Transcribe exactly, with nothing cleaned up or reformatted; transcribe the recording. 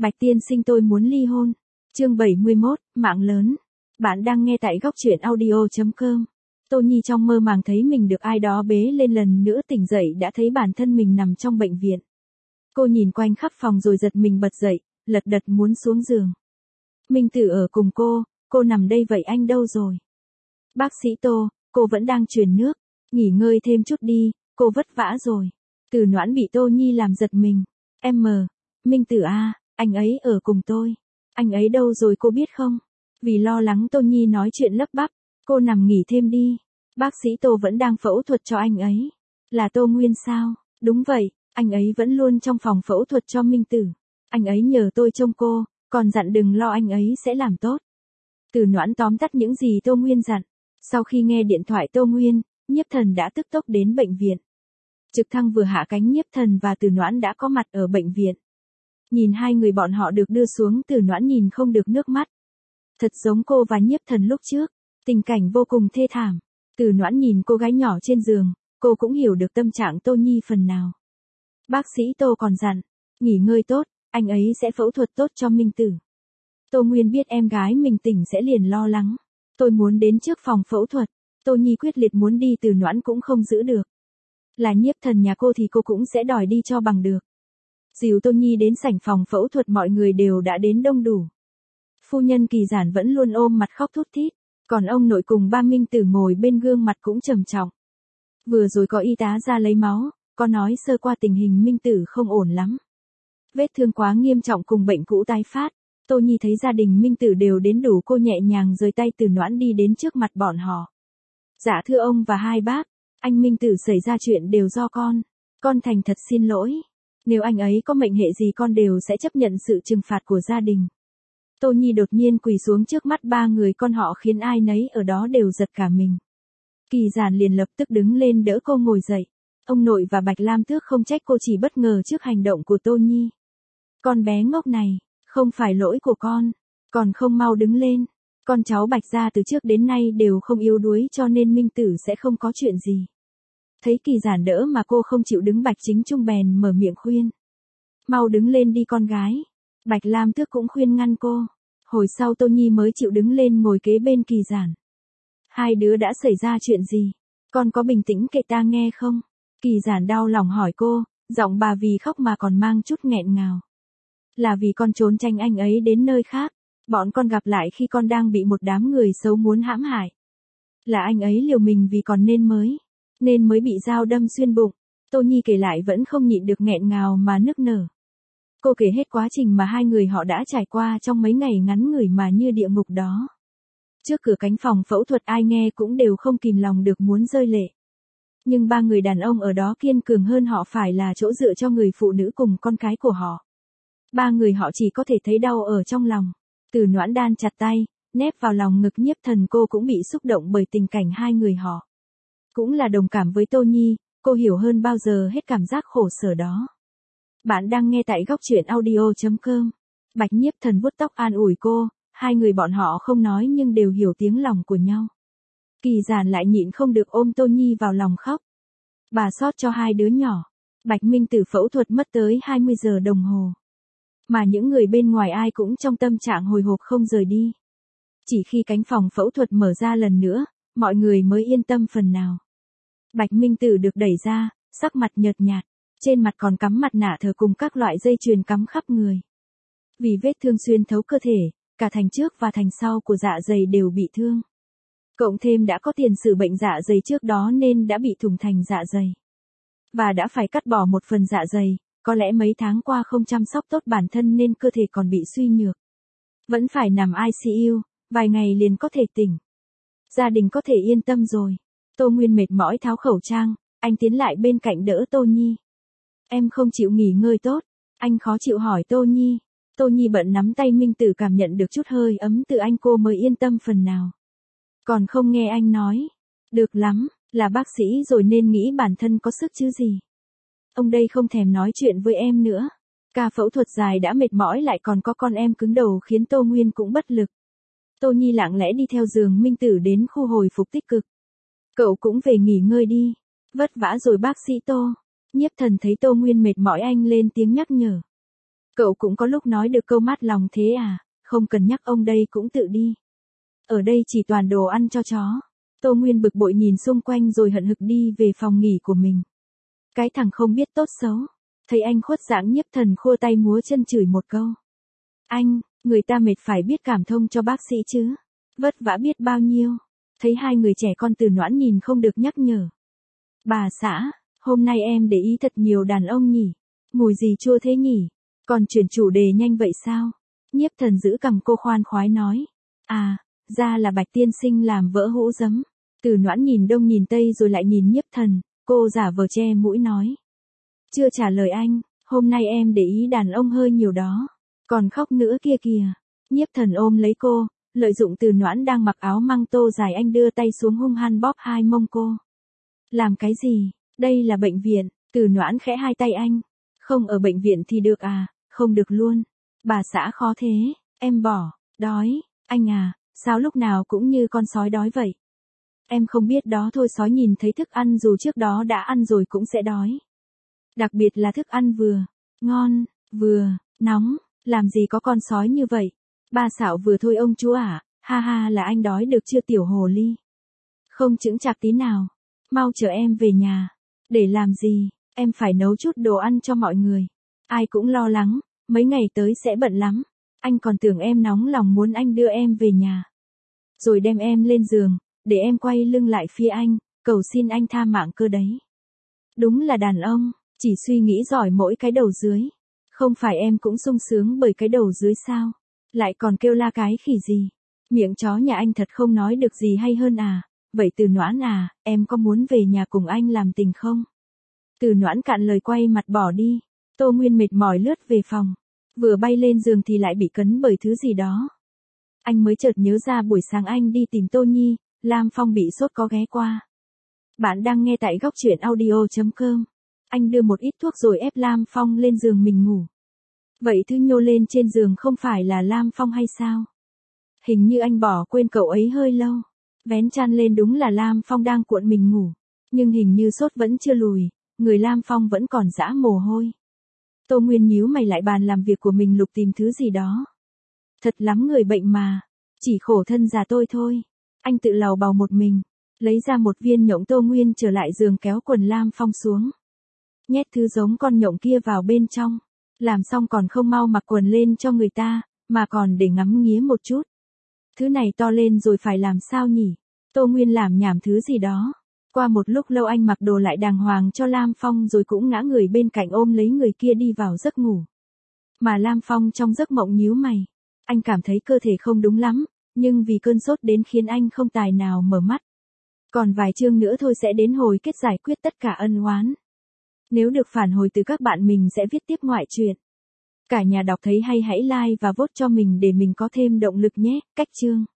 Bạch tiên sinh tôi muốn ly hôn. Chương bảy mươi mốt, mạng lớn. Bạn đang nghe tại góc truyện audio chấm com. Tô Nhi trong mơ màng thấy mình được ai đó bế lên, lần nữa tỉnh dậy đã thấy bản thân mình nằm trong bệnh viện. Cô nhìn quanh khắp phòng rồi giật mình bật dậy, lật đật muốn xuống giường. Minh Tử ở cùng cô, cô nằm đây vậy anh đâu rồi? Bác sĩ Tô, cô vẫn đang truyền nước, nghỉ ngơi thêm chút đi, cô vất vả rồi. Từ Noãn bị Tô Nhi làm giật mình. Em mờ, Minh Tử à, anh ấy ở cùng tôi. Anh ấy đâu rồi cô biết không? Vì lo lắng Tô Nhi nói chuyện lắp bắp, cô nằm nghỉ thêm đi. Bác sĩ Tô vẫn đang phẫu thuật cho anh ấy. Là Tô Nguyên sao? Đúng vậy, anh ấy vẫn luôn trong phòng phẫu thuật cho Minh Tử. Anh ấy nhờ tôi trông cô, còn dặn đừng lo anh ấy sẽ làm tốt. Từ Noãn tóm tắt những gì Tô Nguyên dặn. Sau khi nghe điện thoại Tô Nguyên, Nhiếp Thần đã tức tốc đến bệnh viện. Trực thăng vừa hạ cánh, Nhiếp Thần và Từ Noãn đã có mặt ở bệnh viện. Nhìn hai người bọn họ được đưa xuống, Từ Noãn nhìn không được nước mắt. Thật giống cô và Nhiếp Thần lúc trước, tình cảnh vô cùng thê thảm. Từ Noãn nhìn cô gái nhỏ trên giường, cô cũng hiểu được tâm trạng Tô Nhi phần nào. Bác sĩ Tô còn dặn, nghỉ ngơi tốt, anh ấy sẽ phẫu thuật tốt cho Minh Tử. Tô Nguyên biết em gái mình tỉnh sẽ liền lo lắng. Tôi muốn đến trước phòng phẫu thuật. Tô Nhi quyết liệt muốn đi, Từ Noãn cũng không giữ được. Là Nhiếp Thần nhà cô thì cô cũng sẽ đòi đi cho bằng được. Dìu Tô Nhi đến sảnh phòng phẫu thuật, mọi người đều đã đến đông đủ. Phu nhân Kỳ Giản vẫn luôn ôm mặt khóc thút thít, còn ông nội cùng ba Minh Tử ngồi bên gương mặt cũng trầm trọng. Vừa rồi có y tá ra lấy máu, có nói sơ qua tình hình Minh Tử không ổn lắm. Vết thương quá nghiêm trọng cùng bệnh cũ tái phát. Tô Nhi thấy gia đình Minh Tử đều đến đủ, cô nhẹ nhàng rời tay Từ Noãn đi đến trước mặt bọn họ. Dạ thưa ông và hai bác, anh Minh Tử xảy ra chuyện đều do con. Con thành thật xin lỗi. Nếu anh ấy có mệnh hệ gì con đều sẽ chấp nhận sự trừng phạt của gia đình. Tô Nhi đột nhiên quỳ xuống trước mắt ba người con họ khiến ai nấy ở đó đều giật cả mình. Kỳ Giản liền lập tức đứng lên đỡ cô ngồi dậy. Ông nội và Bạch Lam Tước không trách cô, chỉ bất ngờ trước hành động của Tô Nhi. Con bé ngốc này, không phải lỗi của con, còn không mau đứng lên. Con cháu Bạch gia từ trước đến nay đều không yếu đuối, cho nên Minh Tử sẽ không có chuyện gì. Thấy Kỳ Giản đỡ mà cô không chịu đứng, Bạch Chính Trung bèn mở miệng khuyên. Mau đứng lên đi con gái. Bạch Lam Tước cũng khuyên ngăn cô. Hồi sau Tô Nhi mới chịu đứng lên ngồi kế bên Kỳ Giản. Hai đứa đã xảy ra chuyện gì? Con có bình tĩnh kể ta nghe không? Kỳ Giản đau lòng hỏi cô, giọng bà vì khóc mà còn mang chút nghẹn ngào. Là vì con trốn tránh anh ấy đến nơi khác. Bọn con gặp lại khi con đang bị một đám người xấu muốn hãm hại. Là anh ấy liều mình vì còn nên mới. Nên mới bị dao đâm xuyên bụng. Tô Nhi kể lại vẫn không nhịn được nghẹn ngào mà nức nở. Cô kể hết quá trình mà hai người họ đã trải qua trong mấy ngày ngắn ngủi mà như địa ngục đó. Trước cửa cánh phòng phẫu thuật ai nghe cũng đều không kìm lòng được muốn rơi lệ. Nhưng ba người đàn ông ở đó kiên cường hơn họ, phải là chỗ dựa cho người phụ nữ cùng con cái của họ. Ba người họ chỉ có thể thấy đau ở trong lòng. Từ Noãn đan chặt tay, nép vào lòng ngực Nhiếp Thần, cô cũng bị xúc động bởi tình cảnh hai người họ. Cũng là đồng cảm với Tô Nhi, cô hiểu hơn bao giờ hết cảm giác khổ sở đó. Bạn đang nghe tại góc truyện audio chấm com. Bạch Nhiếp Thần vuốt tóc an ủi cô, hai người bọn họ không nói nhưng đều hiểu tiếng lòng của nhau. Kỳ Giản lại nhịn không được ôm Tô Nhi vào lòng khóc. Bà xót cho hai đứa nhỏ. Bạch Minh Tử phẫu thuật mất tới hai mươi giờ đồng hồ. Mà những người bên ngoài ai cũng trong tâm trạng hồi hộp không rời đi. Chỉ khi cánh phòng phẫu thuật mở ra lần nữa, mọi người mới yên tâm phần nào. Bạch Minh Tử được đẩy ra, sắc mặt nhợt nhạt, trên mặt còn cắm mặt nạ thờ cùng các loại dây chuyền cắm khắp người. Vì vết thương xuyên thấu cơ thể, cả thành trước và thành sau của dạ dày đều bị thương. Cộng thêm đã có tiền sử bệnh dạ dày trước đó nên đã bị thủng thành dạ dày. Và đã phải cắt bỏ một phần dạ dày, có lẽ mấy tháng qua không chăm sóc tốt bản thân nên cơ thể còn bị suy nhược. Vẫn phải nằm i xê u, vài ngày liền có thể tỉnh. Gia đình có thể yên tâm rồi. Tô Nguyên mệt mỏi tháo khẩu trang, anh tiến lại bên cạnh đỡ Tô Nhi. Em không chịu nghỉ ngơi tốt, anh khó chịu hỏi Tô Nhi. Tô Nhi bận nắm tay Minh Tử, cảm nhận được chút hơi ấm từ anh cô mới yên tâm phần nào. Còn không nghe anh nói. Được lắm, là bác sĩ rồi nên nghĩ bản thân có sức chứ gì. Ông đây không thèm nói chuyện với em nữa. Ca phẫu thuật dài đã mệt mỏi lại còn có con em cứng đầu khiến Tô Nguyên cũng bất lực. Tô Nhi lặng lẽ đi theo giường Minh Tử đến khu hồi phục tích cực. Cậu cũng về nghỉ ngơi đi. Vất vả rồi bác sĩ Tô. Nhiếp Thần thấy Tô Nguyên mệt mỏi anh lên tiếng nhắc nhở. Cậu cũng có lúc nói được câu mát lòng thế à, không cần nhắc ông đây cũng tự đi. Ở đây chỉ toàn đồ ăn cho chó. Tô Nguyên bực bội nhìn xung quanh rồi hận hực đi về phòng nghỉ của mình. Cái thằng không biết tốt xấu. Thấy anh khuất dáng Nhiếp Thần khua tay múa chân chửi một câu. Anh, người ta mệt phải biết cảm thông cho bác sĩ chứ. Vất vả biết bao nhiêu. Thấy hai người trẻ con Từ Noãn nhìn không được nhắc nhở. Bà xã, hôm nay em để ý thật nhiều đàn ông nhỉ. Mùi gì chua thế nhỉ. Còn chuyển chủ đề nhanh vậy sao? Nhiếp Thần giữ cằm cô khoan khoái nói. À, ra là Bạch tiên sinh làm vỡ hũ giấm. Từ Noãn nhìn đông nhìn tây rồi lại nhìn Nhiếp Thần, cô giả vờ che mũi nói. Chưa trả lời anh, hôm nay em để ý đàn ông hơi nhiều đó. Còn khóc nữa kia kìa. Nhiếp Thần ôm lấy cô, lợi dụng Từ Noãn đang mặc áo măng tô dài anh đưa tay xuống hung hăng bóp hai mông cô. Làm cái gì? Đây là bệnh viện. Từ Noãn khẽ hai tay anh. Không ở bệnh viện thì được à, không được luôn. Bà xã khó thế, em bỏ, đói, anh à, sao lúc nào cũng như con sói đói vậy? Em không biết đó thôi, sói nhìn thấy thức ăn dù trước đó đã ăn rồi cũng sẽ đói. Đặc biệt là thức ăn vừa ngon, vừa nóng, làm gì có con sói như vậy. Ba xạo vừa thôi ông chúa à, ha ha là anh đói được chưa tiểu hồ ly? Không chững chạc tí nào, mau chở em về nhà. Để làm gì, em phải nấu chút đồ ăn cho mọi người. Ai cũng lo lắng, mấy ngày tới sẽ bận lắm. Anh còn tưởng em nóng lòng muốn anh đưa em về nhà. Rồi đem em lên giường, để em quay lưng lại phía anh, cầu xin anh tha mạng cơ đấy. Đúng là đàn ông, chỉ suy nghĩ giỏi mỗi cái đầu dưới. Không phải em cũng sung sướng bởi cái đầu dưới sao? Lại còn kêu la cái khỉ gì? Miệng chó nhà anh thật không nói được gì hay hơn à? Vậy Từ Noãn à, em có muốn về nhà cùng anh làm tình không? Từ Noãn cạn lời quay mặt bỏ đi. Tô Nguyên mệt mỏi lướt về phòng. Vừa bay lên giường thì lại bị cấn bởi thứ gì đó. Anh mới chợt nhớ ra buổi sáng anh đi tìm Tô Nhi, Lam Phong bị sốt có ghé qua. Bạn đang nghe tại góc truyện audio chấm com. Anh đưa một ít thuốc rồi ép Lam Phong lên giường mình ngủ. Vậy thứ nhô lên trên giường không phải là Lam Phong hay sao? Hình như anh bỏ quên cậu ấy hơi lâu. Vén chăn lên đúng là Lam Phong đang cuộn mình ngủ. Nhưng hình như sốt vẫn chưa lùi, người Lam Phong vẫn còn rã mồ hôi. Tô Nguyên nhíu mày lại bàn làm việc của mình lục tìm thứ gì đó. Thật lắm người bệnh mà. Chỉ khổ thân già tôi thôi. Anh tự lầu bầu một mình. Lấy ra một viên nhộng. Tô Nguyên trở lại giường kéo quần Lam Phong xuống. Nhét thứ giống con nhộng kia vào bên trong. Làm xong còn không mau mặc quần lên cho người ta, mà còn để ngắm nghía một chút. Thứ này to lên rồi phải làm sao nhỉ? Tô Nguyên làm nhảm thứ gì đó. Qua một lúc lâu anh mặc đồ lại đàng hoàng cho Lam Phong rồi cũng ngã người bên cạnh ôm lấy người kia đi vào giấc ngủ. Mà Lam Phong trong giấc mộng nhíu mày. Anh cảm thấy cơ thể không đúng lắm, nhưng vì cơn sốt đến khiến anh không tài nào mở mắt. Còn vài chương nữa thôi sẽ đến hồi kết giải quyết tất cả ân oán. Nếu được phản hồi từ các bạn mình sẽ viết tiếp ngoại truyện. Cả nhà đọc thấy hay hãy like và vote cho mình để mình có thêm động lực nhé. Cách chương.